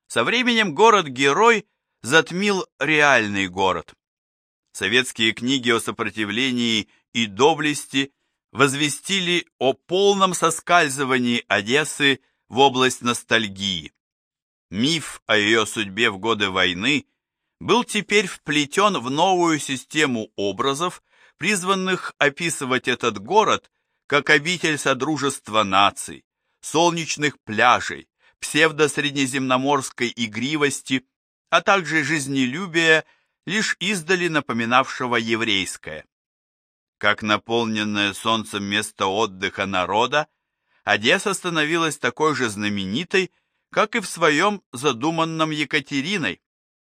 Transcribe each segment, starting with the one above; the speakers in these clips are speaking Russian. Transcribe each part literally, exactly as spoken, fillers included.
Со временем город-герой затмил реальный город. Советские книги о сопротивлении и доблести возвестили о полном соскальзывании Одессы в область ностальгии. Миф о ее судьбе в годы войны был теперь вплетен в новую систему образов, призванных описывать этот город как обитель содружества наций, солнечных пляжей, псевдосреднеземноморской игривости, а также жизнелюбия, лишь издали напоминавшего еврейское. Как наполненное солнцем место отдыха народа, Одесса становилась такой же знаменитой, как и в своем задуманном Екатериной.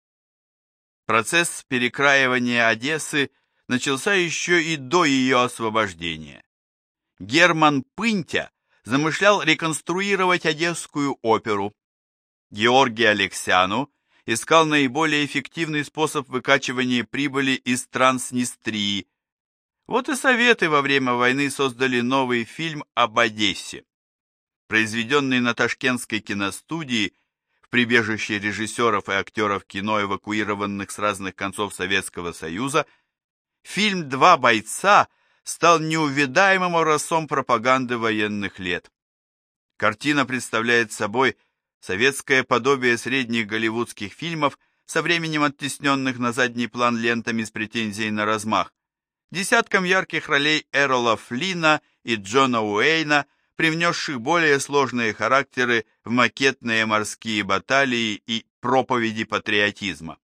Процесс перекраивания Одессы начался еще и до ее освобождения. Герман Пынтя замышлял реконструировать Одесскую оперу. Георгий Алексяну искал наиболее эффективный способ выкачивания прибыли из Транснистрии. Вот и Советы во время войны создали новый фильм об Одессе. Произведенный на Ташкентской киностудии в прибежище режиссеров и актеров кино, эвакуированных с разных концов Советского Союза, фильм «Два бойца» стал неувидаемым образцом пропаганды военных лет. Картина представляет собой советское подобие средних голливудских фильмов, со временем оттесненных на задний план лентами с претензией на размах, десятком ярких ролей Эрола Флина и Джона Уэйна, привнесших более сложные характеры в макетные морские баталии и проповеди патриотизма.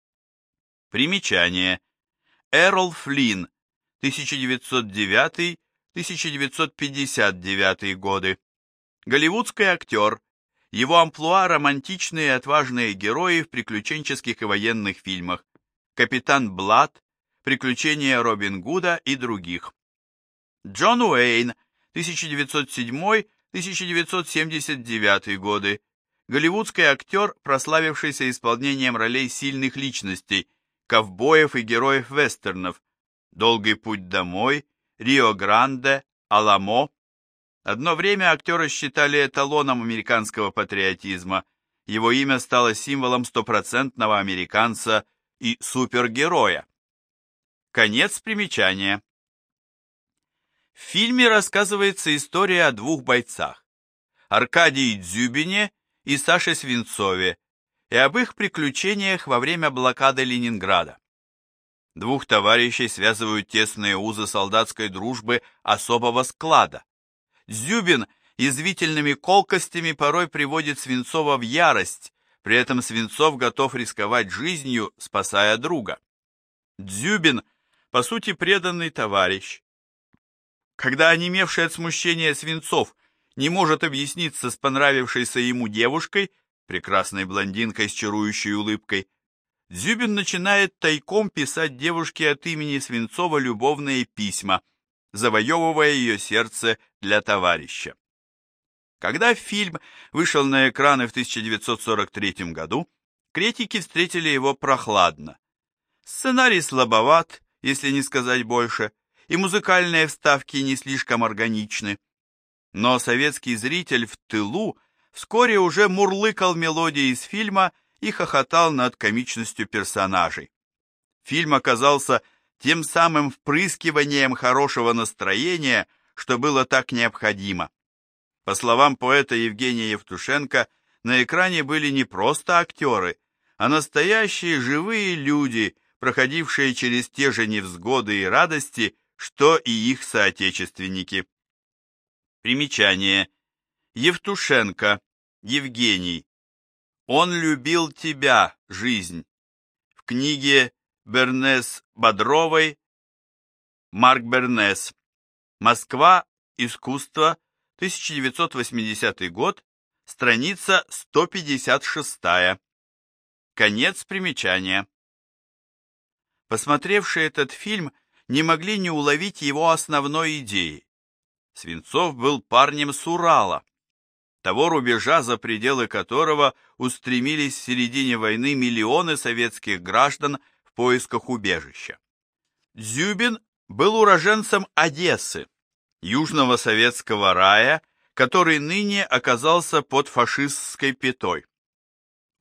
Примечание. Эрол Флинн, тысяча девятьсот девятый — тысяча девятьсот пятьдесят девятый годы. Голливудский актер. Его амплуа — романтичные и отважные герои в приключенческих и военных фильмах. Капитан Блад, Приключения Робин Гуда и других. Джон Уэйн, тысяча девятьсот седьмой — тысяча девятьсот семьдесят девятый годы. Голливудский актер, прославившийся исполнением ролей сильных личностей, ковбоев и героев вестернов. «Долгий путь домой», «Рио-Гранде», «Аламо». Одно время актера считали эталоном американского патриотизма. Его имя стало символом стопроцентного американца и супергероя. Конец примечания. В фильме рассказывается история о двух бойцах – Аркадии Дзюбине и Саше Свинцове, и об их приключениях во время блокады Ленинграда. Двух товарищей связывают тесные узы солдатской дружбы особого склада. Дзюбин язвительными колкостями порой приводит Свинцова в ярость, при этом Свинцов готов рисковать жизнью, спасая друга. Дзюбин, по сути, преданный товарищ. Когда онемевший от смущения Свинцов не может объясниться с понравившейся ему девушкой, прекрасной блондинкой с чарующей улыбкой, Дзюбин начинает тайком писать девушке от имени Свинцова любовные письма, завоевывая ее сердце для товарища. Когда фильм вышел на экраны в тысяча девятьсот сорок третьем году, критики встретили его прохладно. Сценарий слабоват, если не сказать больше, и музыкальные вставки не слишком органичны. Но советский зритель в тылу вскоре уже мурлыкал мелодии из фильма и хохотал над комичностью персонажей. Фильм оказался тем самым впрыскиванием хорошего настроения, что было так необходимо. По словам поэта Евгения Евтушенко, на экране были не просто актеры, а настоящие живые люди, проходившие через те же невзгоды и радости, что и их соотечественники. Примечание. Евтушенко, Евгений. «Он любил тебя, жизнь». В книге Бернес-Бодровой Марк Бернес. Москва. Искусство. тысяча девятьсот восьмидесятый год. Страница сто пятьдесят шестая. Конец примечания. Посмотревшие этот фильм не могли не уловить его основной идеи. Свинцов был парнем с Урала, того рубежа, за пределы которого устремились в середине войны миллионы советских граждан в поисках убежища. Дзюбин был уроженцем Одессы, южного советского рая, который ныне оказался под фашистской пятой.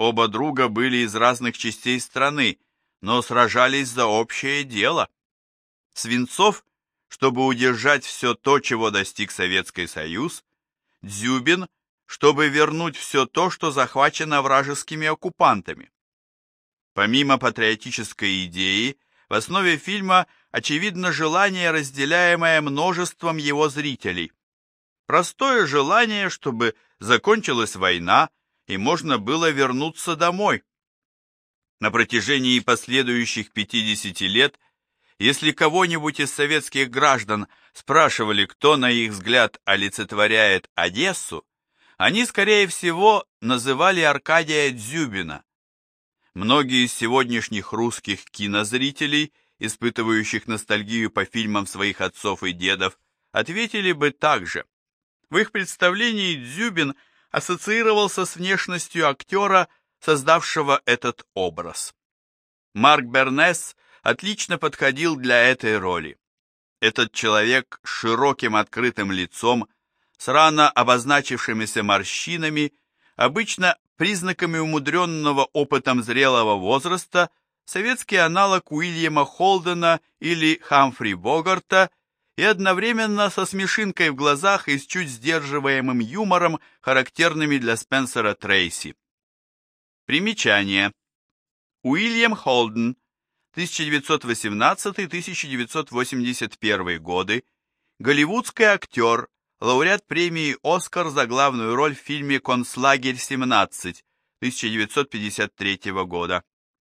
Оба друга были из разных частей страны, но сражались за общее дело. Свинцов, чтобы удержать все то, чего достиг Советский Союз, Дзюбин, чтобы вернуть все то, что захвачено вражескими оккупантами. Помимо патриотической идеи, в основе фильма очевидно желание, разделяемое множеством его зрителей. Простое желание, чтобы закончилась война и можно было вернуться домой. На протяжении последующих пятидесяти лет, если кого-нибудь из советских граждан спрашивали, кто, на их взгляд, олицетворяет Одессу, они, скорее всего, называли Аркадия Дзюбина. Многие из сегодняшних русских кинозрителей, испытывающих ностальгию по фильмам своих отцов и дедов, ответили бы так же. В их представлении Дзюбин ассоциировался с внешностью актера, создавшего этот образ. Марк Бернес отлично подходил для этой роли. Этот человек с широким открытым лицом, с рано обозначившимися морщинами, обычно признаками умудренного опытом зрелого возраста, советский аналог Уильяма Холдена или Хамфри Богарта, и одновременно со смешинкой в глазах и с чуть сдерживаемым юмором, характерными для Спенсера Трейси. Примечание. Уильям Холден, тысяча девятьсот восемнадцатый — тысяча девятьсот восемьдесят первый годы, голливудский актер, лауреат премии «Оскар» за главную роль в фильме «Концлагерь семнадцать» тысяча девятьсот пятьдесят третьего года.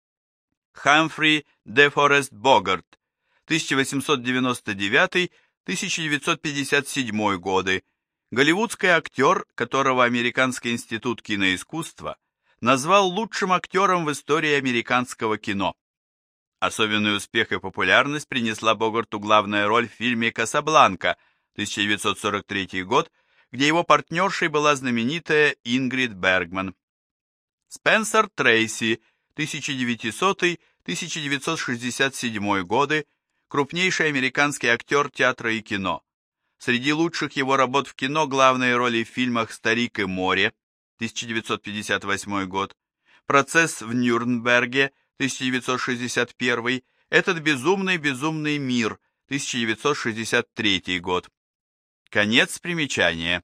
Хамфри де Форест Богарт, тысяча восемьсот девяносто девятый — тысяча девятьсот пятьдесят седьмой годы, голливудский актер, которого Американский институт киноискусства назвал лучшим актером в истории американского кино. Особенный успех и популярность принесла Богарту главная роль в фильме «Касабланка» тысяча девятьсот сорок третий год, где его партнершей была знаменитая Ингрид Бергман. Спенсер Трейси, тысяча девятисотый — тысяча девятьсот шестьдесят седьмой годы, крупнейший американский актер театра и кино. Среди лучших его работ в кино главные роли в фильмах «Старик и море» тысяча девятьсот пятьдесят восьмой год, «Процесс в Нюрнберге» тысяча девятьсот шестьдесят первый, «Этот безумный безумный мир» тысяча девятьсот шестьдесят третий год. Конец примечания.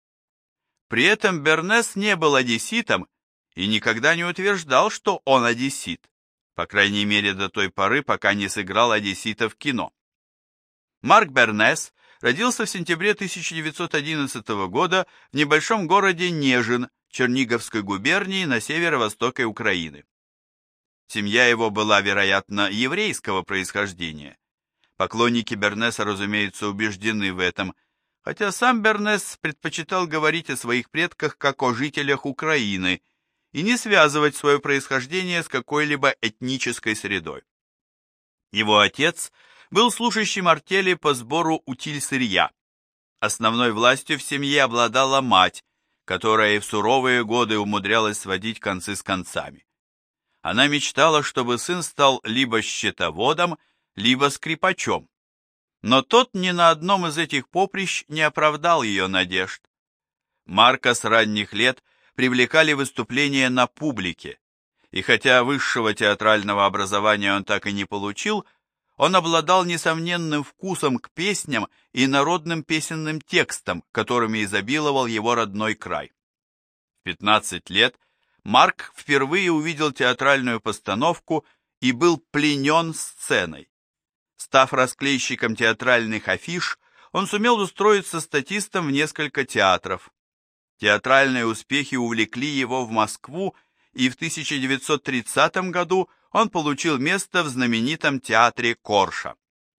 При этом Бернес не был одесситом и никогда не утверждал, что он одессит, по крайней мере до той поры, пока не сыграл одессита в кино. Марк Бернес родился в сентябре тысяча девятьсот одиннадцатого года в небольшом городе Нежин Черниговской губернии на северо-востоке Украины. Семья его была, вероятно, еврейского происхождения. Поклонники Бернеса, разумеется, убеждены в этом, хотя сам Бернес предпочитал говорить о своих предках как о жителях Украины и не связывать свое происхождение с какой-либо этнической средой. Его отец был служащим артели по сбору утиль-сырья. Основной властью в семье обладала мать, которая и в суровые годы умудрялась сводить концы с концами. Она мечтала, чтобы сын стал либо счетоводом, либо скрипачом. Но тот ни на одном из этих поприщ не оправдал ее надежд. Марка с ранних лет привлекали выступления на публике, и хотя высшего театрального образования он так и не получил, он обладал несомненным вкусом к песням и народным песенным текстам, которыми изобиловал его родной край. В пятнадцать лет Марк впервые увидел театральную постановку и был пленен сценой. Став расклейщиком театральных афиш, он сумел устроиться статистом в несколько театров. Театральные успехи увлекли его в Москву, и в тысяча девятьсот тридцатом году он получил место в знаменитом театре Корша.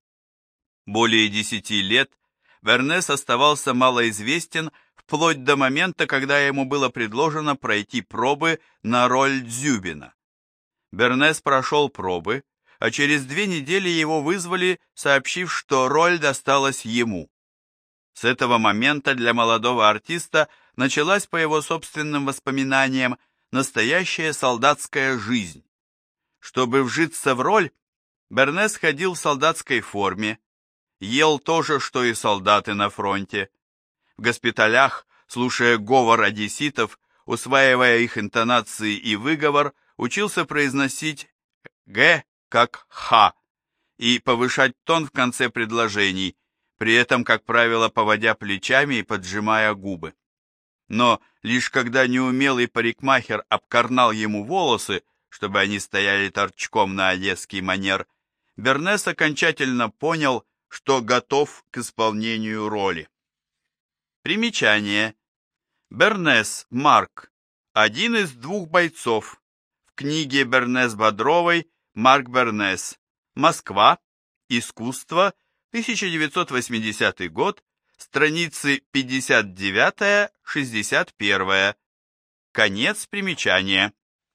Более десяти лет Бернес оставался малоизвестен вплоть до момента, когда ему было предложено пройти пробы на роль Дзюбина. Бернес прошел пробы, а через две недели его вызвали, сообщив, что роль досталась ему. С этого момента для молодого артиста началась, по его собственным воспоминаниям, настоящая солдатская жизнь. Чтобы вжиться в роль, Бернес ходил в солдатской форме, ел то же, что и солдаты на фронте. В госпиталях, слушая говор одесситов, усваивая их интонации и выговор, учился произносить «г» как «х» и повышать тон в конце предложений, при этом, как правило, поводя плечами и поджимая губы. Но лишь когда неумелый парикмахер обкорнал ему волосы, чтобы они стояли торчком на одесский манер, Бернес окончательно понял, что готов к исполнению роли. Примечание. Бернес Марк, один из двух бойцов. В книге Бернес-Бодровой Марк Бернес. Москва. Искусство. тысяча девятьсот восьмидесятый год. Страницы пятьдесят девять — шестьдесят один. Конец примечания.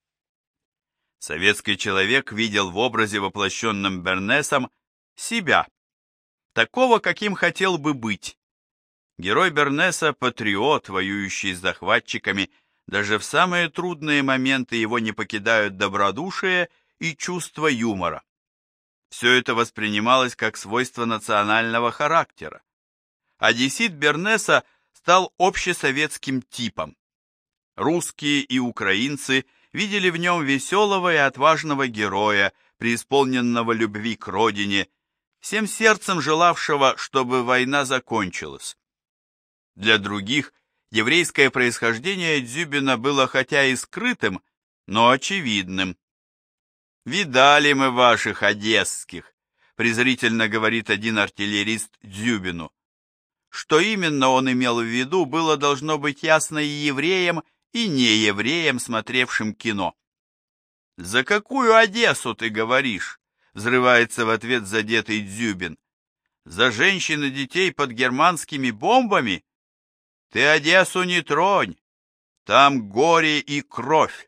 Советский человек видел в образе, воплощенном Бернесом, себя, такого, каким хотел бы быть. Герой Бернеса – патриот, воюющий с захватчиками, даже в самые трудные моменты его не покидают добродушие и чувство юмора. Все это воспринималось как свойство национального характера. Одессит Бернеса стал общесоветским типом. Русские и украинцы видели в нем веселого и отважного героя, преисполненного любви к родине, всем сердцем желавшего, чтобы война закончилась. Для других еврейское происхождение Дзюбина было хотя и скрытым, но очевидным. «Видали мы ваших одесских», презрительно говорит один артиллерист Дзюбину. Что именно он имел в виду, было должно быть ясно и евреям, и неевреям, смотревшим кино. «За какую Одессу ты говоришь?» — взрывается в ответ задетый Дзюбин. «За женщин и детей под германскими бомбами? Ты Одессу не тронь, там горе и кровь».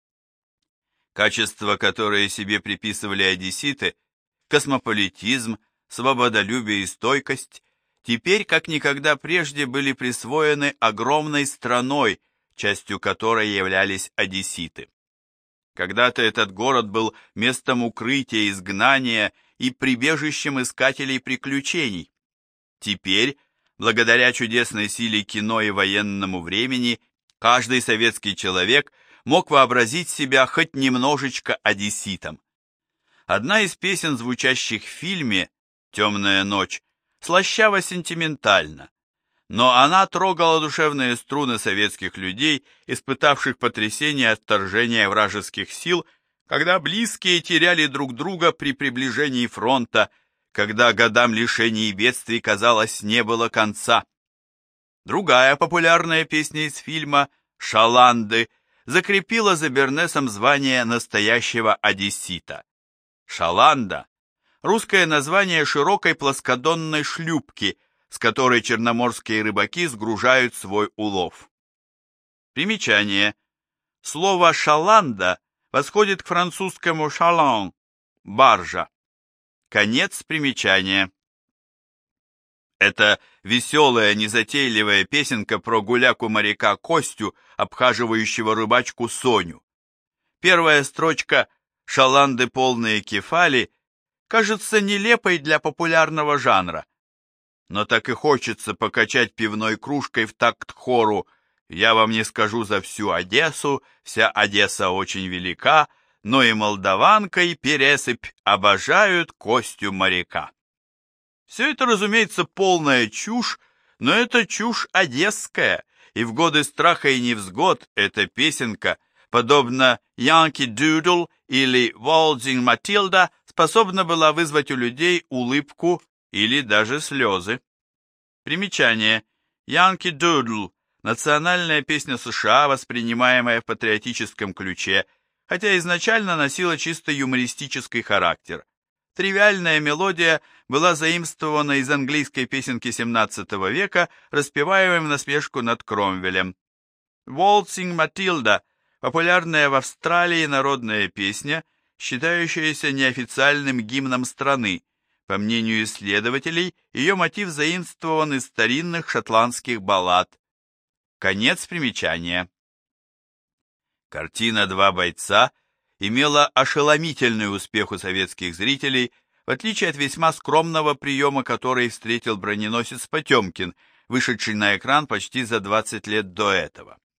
Качества, которые себе приписывали одесситы, космополитизм, свободолюбие и стойкость, теперь как никогда прежде были присвоены огромной страной, частью которой являлись одесситы. Когда-то этот город был местом укрытия, изгнания и прибежищем искателей приключений. Теперь, благодаря чудесной силе кино и военному времени, каждый советский человек мог вообразить себя хоть немножечко одесситом. Одна из песен, звучащих в фильме «Темная ночь», слащаво-сентиментальна, но она трогала душевные струны советских людей, испытавших потрясение от вторжения вражеских сил, когда близкие теряли друг друга при приближении фронта, когда годам лишений и бедствий, казалось, не было конца. Другая популярная песня из фильма «Шаланды» закрепила за Бернесом звание настоящего одессита. Шаланда – русское название широкой плоскодонной шлюпки, с которой черноморские рыбаки сгружают свой улов. Примечание. Слово «шаланда» восходит к французскому «шалан» – баржа. Конец примечания. Это веселая, незатейливая песенка про гуляку-моряка Костю, обхаживающего рыбачку Соню. Первая строчка «Шаланды полные кефали» кажется нелепой для популярного жанра. Но так и хочется покачать пивной кружкой в такт хору «Я вам не скажу за всю Одессу, вся Одесса очень велика, но и молдаванка, и пересыпь обожают Костю моряка». Все это, разумеется, полная чушь, но это чушь одесская, и в годы страха и невзгод эта песенка, подобно «Yankee Doodle» или «Waltzing Matilda», способна была вызвать у людей улыбку или даже слезы. Примечание. «Yankee Doodle» – национальная песня США, воспринимаемая в патриотическом ключе, хотя изначально носила чисто юмористический характер. Тривиальная мелодия была заимствована из английской песенки семнадцатого века, распеваемой в насмешку над Кромвелем. «Waltzing Matilda» – популярная в Австралии народная песня, считающаяся неофициальным гимном страны. По мнению исследователей, ее мотив заимствован из старинных шотландских баллад. Конец примечания. Картина «Два бойца» имела ошеломительный успех у советских зрителей, в отличие от весьма скромного приема, который встретил броненосец Потемкин, вышедший на экран почти за двадцать лет до этого.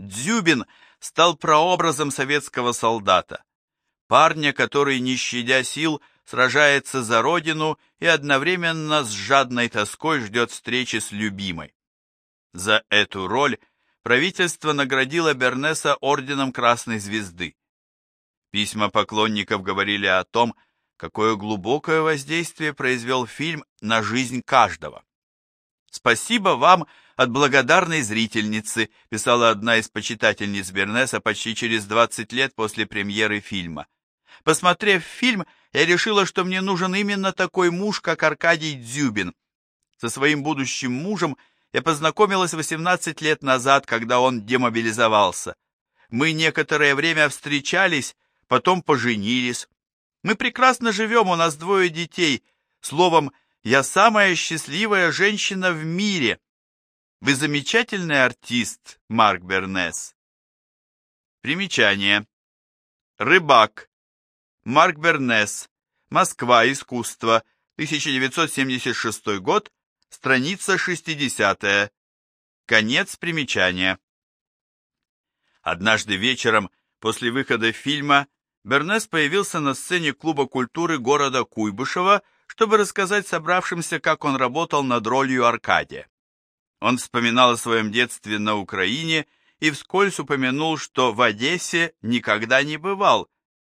Дзюбин стал прообразом советского солдата, парня, который, не щадя сил, сражается за родину и одновременно с жадной тоской ждет встречи с любимой. За эту роль правительство наградило Бернеса орденом Красной Звезды. Письма поклонников говорили о том, какое глубокое воздействие произвел фильм на жизнь каждого. «Спасибо вам от благодарной зрительницы», писала одна из почитательниц Бернеса почти через двадцать лет после премьеры фильма. «Посмотрев фильм, я решила, что мне нужен именно такой муж, как Аркадий Дзюбин. Со своим будущим мужем я познакомилась восемнадцать лет назад, когда он демобилизовался. Мы некоторое время встречались, потом поженились. Мы прекрасно живем, у нас двое детей. Словом, я самая счастливая женщина в мире. Вы замечательный артист, Марк Бернес». Примечание. Рыбак. Марк Бернес. Москва. Искусство. тысяча девятьсот семьдесят шестой год. Страница шестидесятая. Конец примечания. Однажды вечером, после выхода фильма, Бернес появился на сцене Клуба культуры города Куйбышева, чтобы рассказать собравшимся, как он работал над ролью Аркадия. Он вспоминал о своем детстве на Украине и вскользь упомянул, что в Одессе никогда не бывал.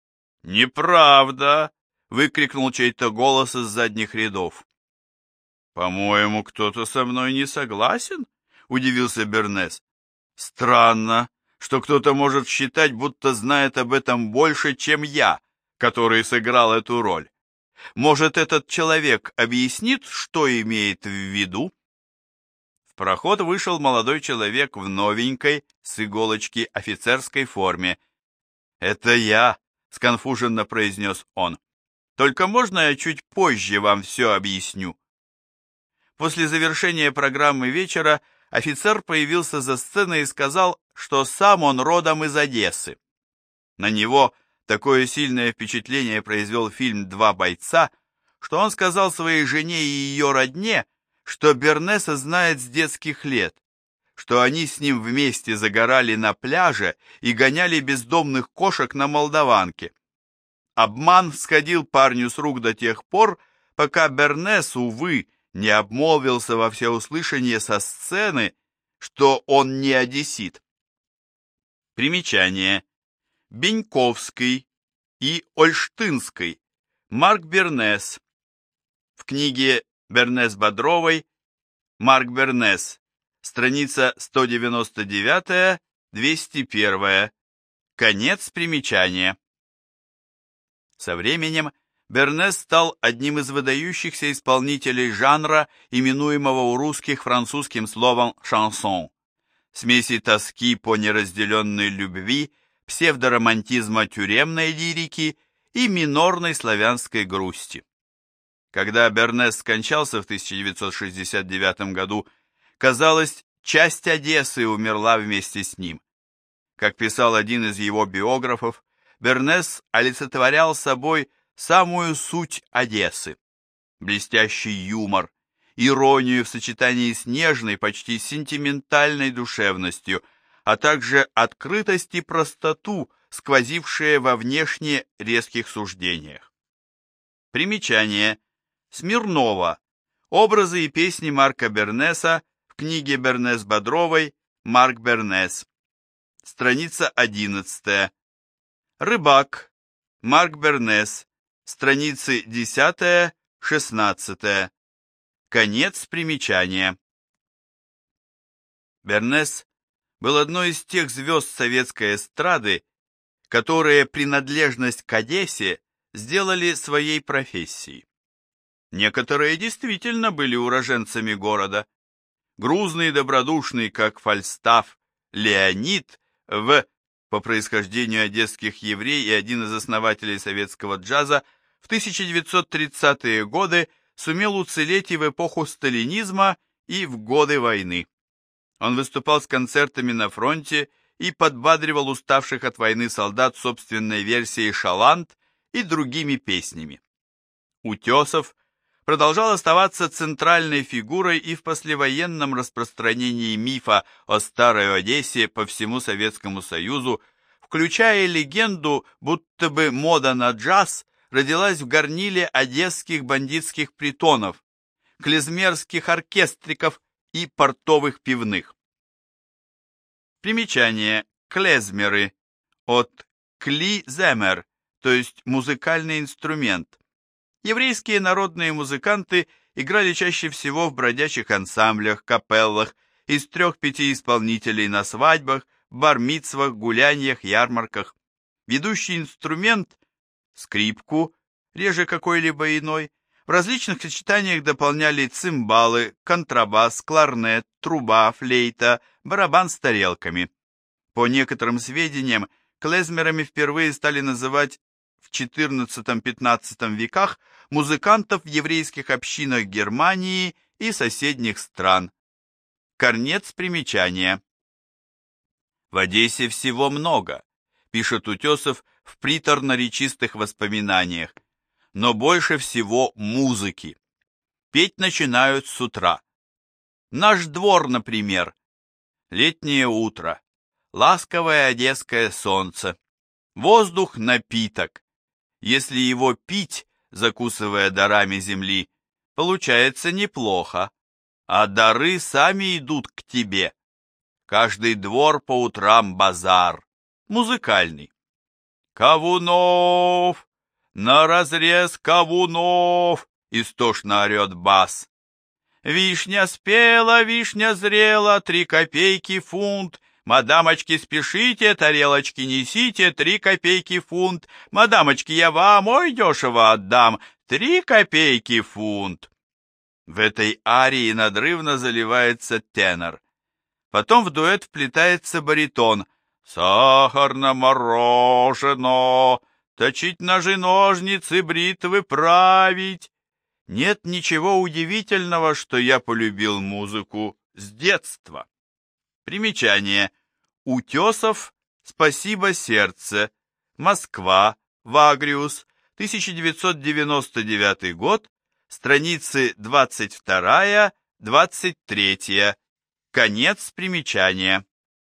«Неправда!» — выкрикнул чей-то голос из задних рядов. «По-моему, кто-то со мной не согласен?» — удивился Бернес. «Странно, что кто-то может считать, будто знает об этом больше, чем я, который сыграл эту роль. Может, этот человек объяснит, что имеет в виду?» В проход вышел молодой человек в новенькой, с иголочки, офицерской форме. «Это я», — сконфуженно произнес он. «Только можно я чуть позже вам все объясню?» После завершения программы вечера офицер появился за сценой и сказал, что сам он родом из Одессы. На него такое сильное впечатление произвел фильм «Два бойца», что он сказал своей жене и ее родне, что Бернеса знает с детских лет, что они с ним вместе загорали на пляже и гоняли бездомных кошек на Молдаванке. Обман сходил парню с рук до тех пор, пока Бернес, увы, не обмолвился во всеуслышание со сцены, что он не одессит. Примечание. Беньковский и Ольштынский. Марк Бернес. В книге Бернес-Бодровой Марк Бернес. Страница сто девяносто девять — двести один. Конец примечания. Со временем Бернес стал одним из выдающихся исполнителей жанра, именуемого у русских французским словом «шансон», смеси тоски по неразделенной любви, псевдоромантизма тюремной лирики и минорной славянской грусти. Когда Бернес скончался в тысяча девятьсот шестьдесят девятом году, казалось, часть Одессы умерла вместе с ним. Как писал один из его биографов, Бернес олицетворял собой самую суть Одессы: блестящий юмор, иронию в сочетании с нежной, почти сентиментальной душевностью, а также открытость и простоту, сквозившие во внешне резких суждениях. Примечание. Смирнова. Образы и песни Марка Бернеса в книге Бернес-Бодровой «Марк Бернес». Страница одиннадцатая. Рыбак. Марк Бернес. Страницы десятая-шестнадцатая. Конец примечания. Бернес был одной из тех звезд советской эстрады, которые принадлежность к Одессе сделали своей профессией. Некоторые действительно были уроженцами города. Грузный и добродушный, как Фальстаф, Леонид В., по происхождению одесских еврей и один из основателей советского джаза, в тысяча девятьсот тридцатые годы сумел уцелеть и в эпоху сталинизма, и в годы войны. Он выступал с концертами на фронте и подбадривал уставших от войны солдат собственной версией «Шаланд» и другими песнями. Утесов продолжал оставаться центральной фигурой и в послевоенном распространении мифа о Старой Одессе по всему Советскому Союзу, включая легенду, будто бы мода на джаз родилась в горниле одесских бандитских притонов, клезмерских оркестриков и портовых пивных. Примечание. Клезмеры. От кли-земер, то есть музыкальный инструмент. Еврейские народные музыканты играли чаще всего в бродячих ансамблях, капеллах, из трех-пяти исполнителей на свадьбах, бар-мицвах, гуляниях, ярмарках. Ведущий инструмент – скрипку, реже какой-либо иной, в различных сочетаниях дополняли цимбалы, контрабас, кларнет, труба, флейта, барабан с тарелками. По некоторым сведениям, клезмерами впервые стали называть в четырнадцатом-пятнадцатом веках музыкантов в еврейских общинах Германии и соседних стран. Конец примечания. В Одессе всего много, пишет Утесов в приторно-речистых воспоминаниях, но больше всего музыки. Петь начинают с утра. Наш двор, например. Летнее утро, ласковое одесское солнце, воздух – напиток. Если его пить, закусывая дарами земли, получается неплохо, а дары сами идут к тебе. Каждый двор по утрам базар, музыкальный. «Кавунов! На разрез кавунов!» — истошно орет бас. «Вишня спела, вишня зрела, три копейки фунт. Мадамочки, спешите, тарелочки несите, три копейки фунт. Мадамочки, я вам, ой, дешево отдам, три копейки фунт». В этой арии надрывно заливается тенор. Потом в дуэт вплетается баритон. «Сахарно морожено, точить ножи-ножницы, бритвы править». Нет ничего удивительного, что я полюбил музыку с детства. Примечание. Утесов, «Спасибо, сердце», Москва, Вагриус, тысяча девятьсот девяносто девятый год, страницы двадцать вторая — двадцать третья. Конец примечания.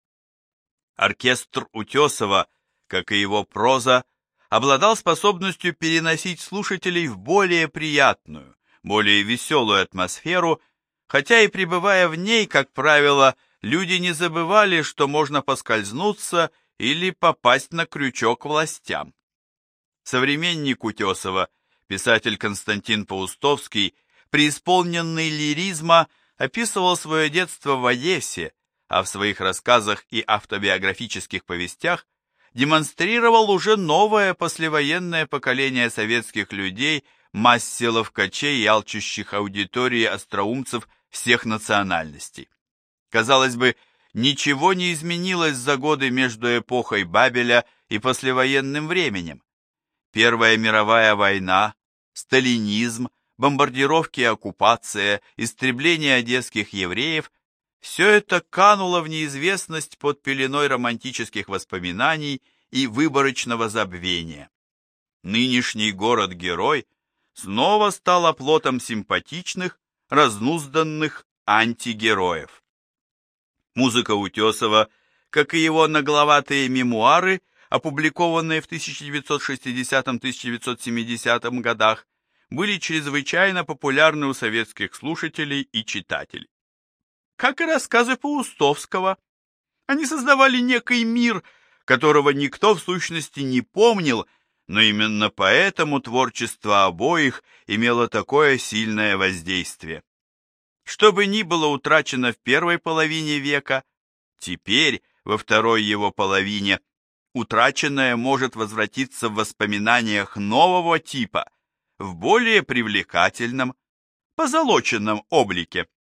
Оркестр Утесова, как и его проза, обладал способностью переносить слушателей в более приятную, более веселую атмосферу, хотя и пребывая в ней, как правило, люди не забывали, что можно поскользнуться или попасть на крючок властям. Современник Утесова, писатель Константин Паустовский, преисполненный лиризма, описывал свое детство в Одессе, а в своих рассказах и автобиографических повестях демонстрировал уже новое послевоенное поколение советских людей, массе ловкачей и алчущих аудитории остроумцев всех национальностей. Казалось бы, ничего не изменилось за годы между эпохой Бабеля и послевоенным временем. Первая мировая война, сталинизм, бомбардировки и оккупация, истребление одесских евреев – все это кануло в неизвестность под пеленой романтических воспоминаний и выборочного забвения. Нынешний город-герой снова стал оплотом симпатичных, разнузданных антигероев. Музыка Утесова, как и его нагловатые мемуары, опубликованные в тысяча девятьсот шестидесятом — тысяча девятьсот семидесятом годах, были чрезвычайно популярны у советских слушателей и читателей. Как и рассказы Паустовского, они создавали некий мир, которого никто в сущности не помнил, но именно поэтому творчество обоих имело такое сильное воздействие. Что бы ни было утрачено в первой половине века, теперь, во второй его половине, утраченное может возвратиться в воспоминаниях нового типа, в более привлекательном, позолоченном облике.